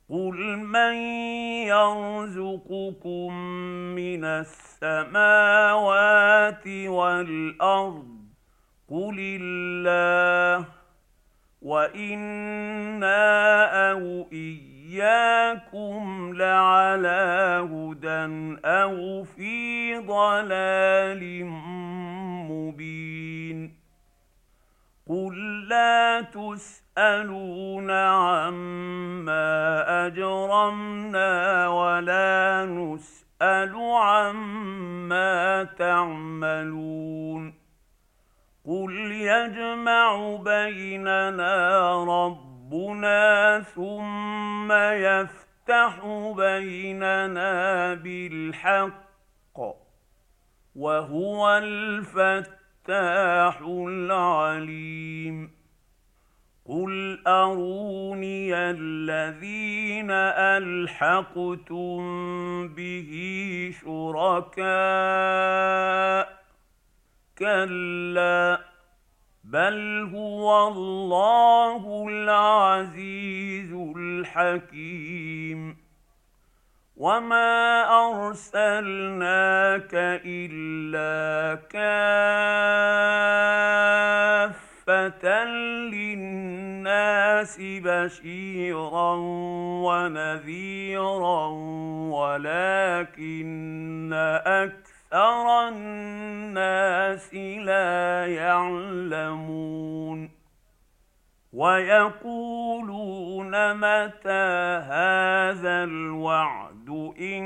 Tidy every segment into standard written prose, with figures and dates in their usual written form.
قل من يرزقكم من السماوات والأرض قل الله وإنا أو إياكم لعلى هدى أو في ضلال مبين قل لا تسألون عما أجرمنا ولا نسأل عما تعملون قل يجمع بيننا ربنا ثم يفتح بيننا بالحق وهو الفتاح العليم قل أروني الذين ألحقتم به شركاء كلا بل هو الله العزيز الحكيم وما أرسلناك إلا كافة للناس بشيرا ونذيرا ولكن أكثر الناس لا يعلمون ويقولون متى هذا الوعد إن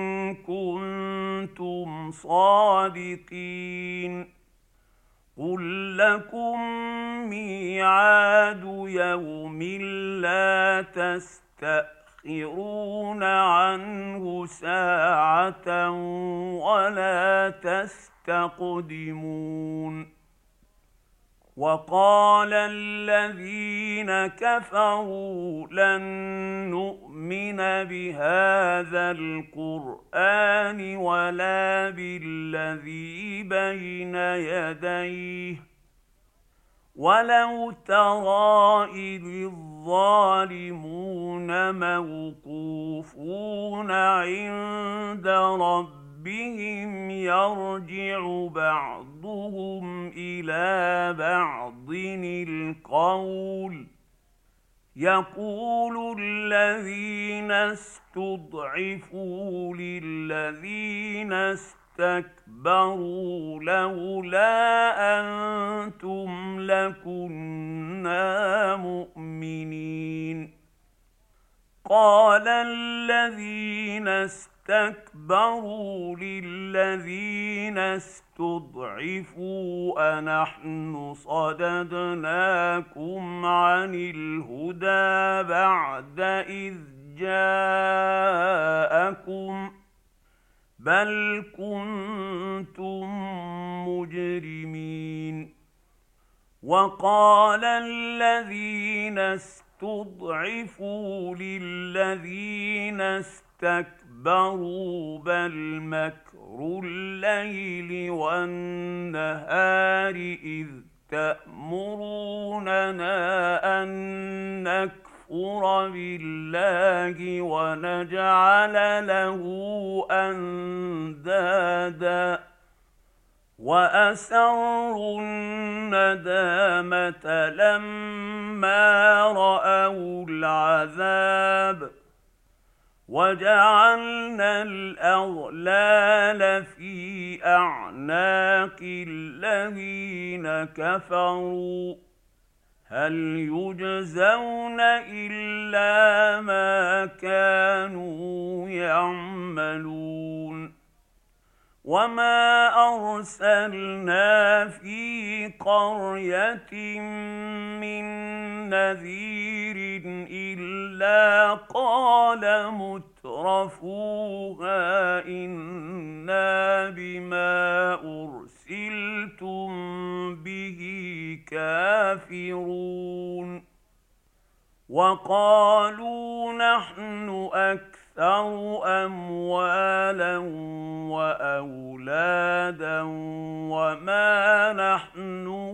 كنتم صادقين قل لكم ميعاد يوم لا تستأخرون عنه ساعة ولا تستقدمون وقال الذين كفروا لن نؤمن بهذا القرآن ولا بالذي بين يديه ولو ترى إذ الظالمون موقوفون عند ربهم يرجع بعضهم إلى بعض القول يقول الذين استضعفوا للذين استكبروا لولا أنتم لكنا مؤمنين قال الذين استكبروا للذين استضعفوا أنحن صددناكم عن الهدى بعد إذ جاءكم بل كنتم مجرمين وقال الذين استضعفوا للذين استكبروا بل مكر الليل والنهار إذ تأمروننا أن نكفر بالله ونجعل له أندادا وأسروا الندامة لما رأوا العذاب وجعلنا الأغلال في أعناق الذين كفروا هل يجزون إلا ما كانوا يعملون وما أرسلنا في قرية من نذير إلا قال مترفوها إنا بما أرسلتم به كافرون وقالوا نحن أكثر أموالا وأولادا وما نحن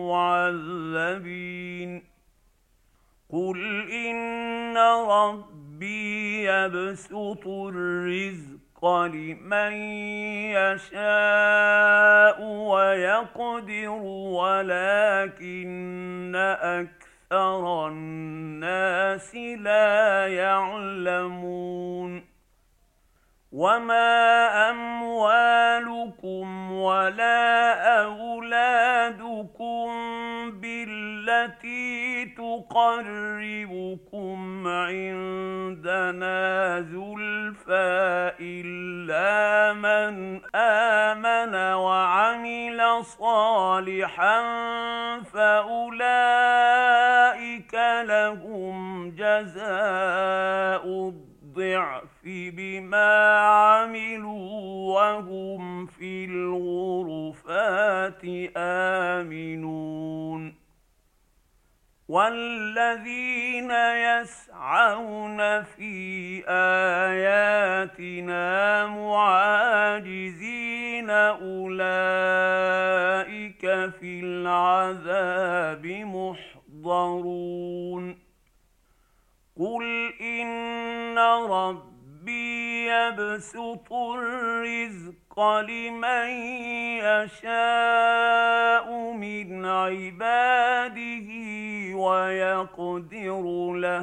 بمعذبين قل إن ربي ربي يبسط الرزق لمن يشاء ويقدر ولكن أكثر الناس لا يعلمون وما أموالكم ولا أولادكم بالتي تقربكم عندنا زلفى إلا من آمن وعمل صالحا فأولئك لهم جزاء الضعف بما عملوا وهم في الغرفات آمنون والذين يسعون في آياتنا معاجزين أولئك في العذاب محضرون قل إن ربي يبسط الرزق لمن يشاء من عباده ويقدر له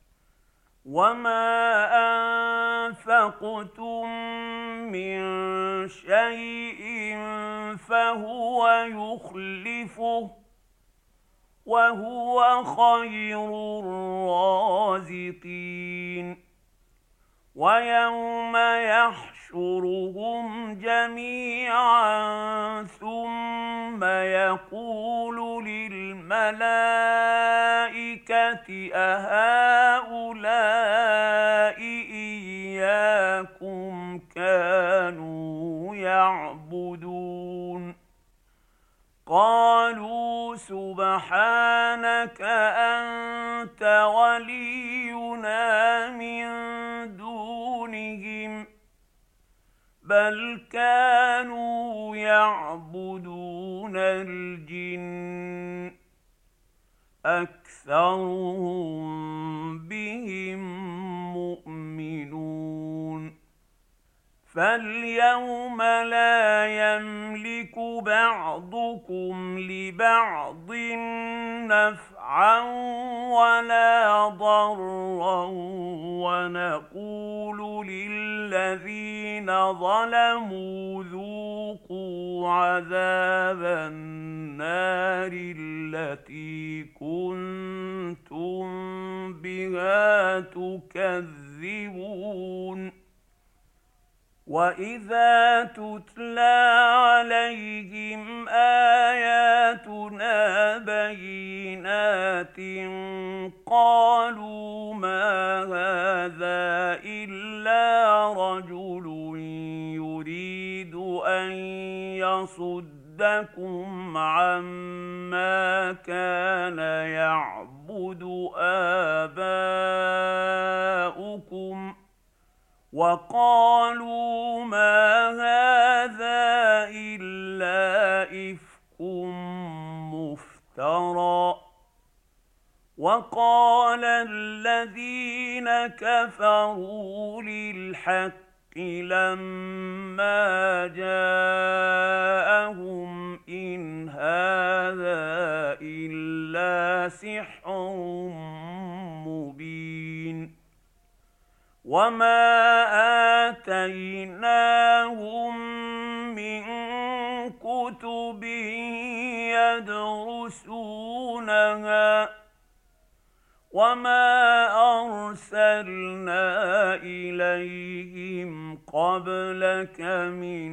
وما أنفقتم من شيء فهو يخلفه وهو خير الرازقين ويوم يحشرهم جميعا ثم يقول للملائكة أهؤلاء إياكم كانوا يعبدون قالوا سبحانك أنت ولينا من دونهم بل كانوا يعبدون الجن أكثرهم بهم مؤمنون فاليوم لا يملك بعضكم لبعض نفعا ولا ضرا ونقول للذين ظلموا ذوقوا عذاب النار التي كنتم بها تكذبون وإذا تتلى عليهم آياتنا بينات قالوا ما هذا إلا رجل يريد أن يصدكم عما كان يعبد آباؤكم وقالوا ما هذا إلا إفك مفترى وقال الذين كفروا للحق لما جاءهم إن هذا إلا سحر مبين وما آتيناهم من كتب يدرسونها وما أرسلنا إليهم قبلك من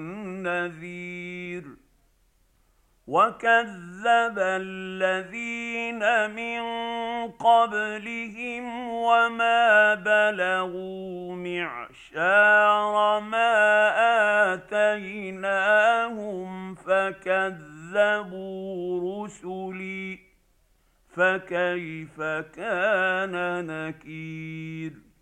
نذير وكذب الذين من قبلهم وما بلغوا معشار ما آتيناهم فكذبوا رسلي فكيف كان نكير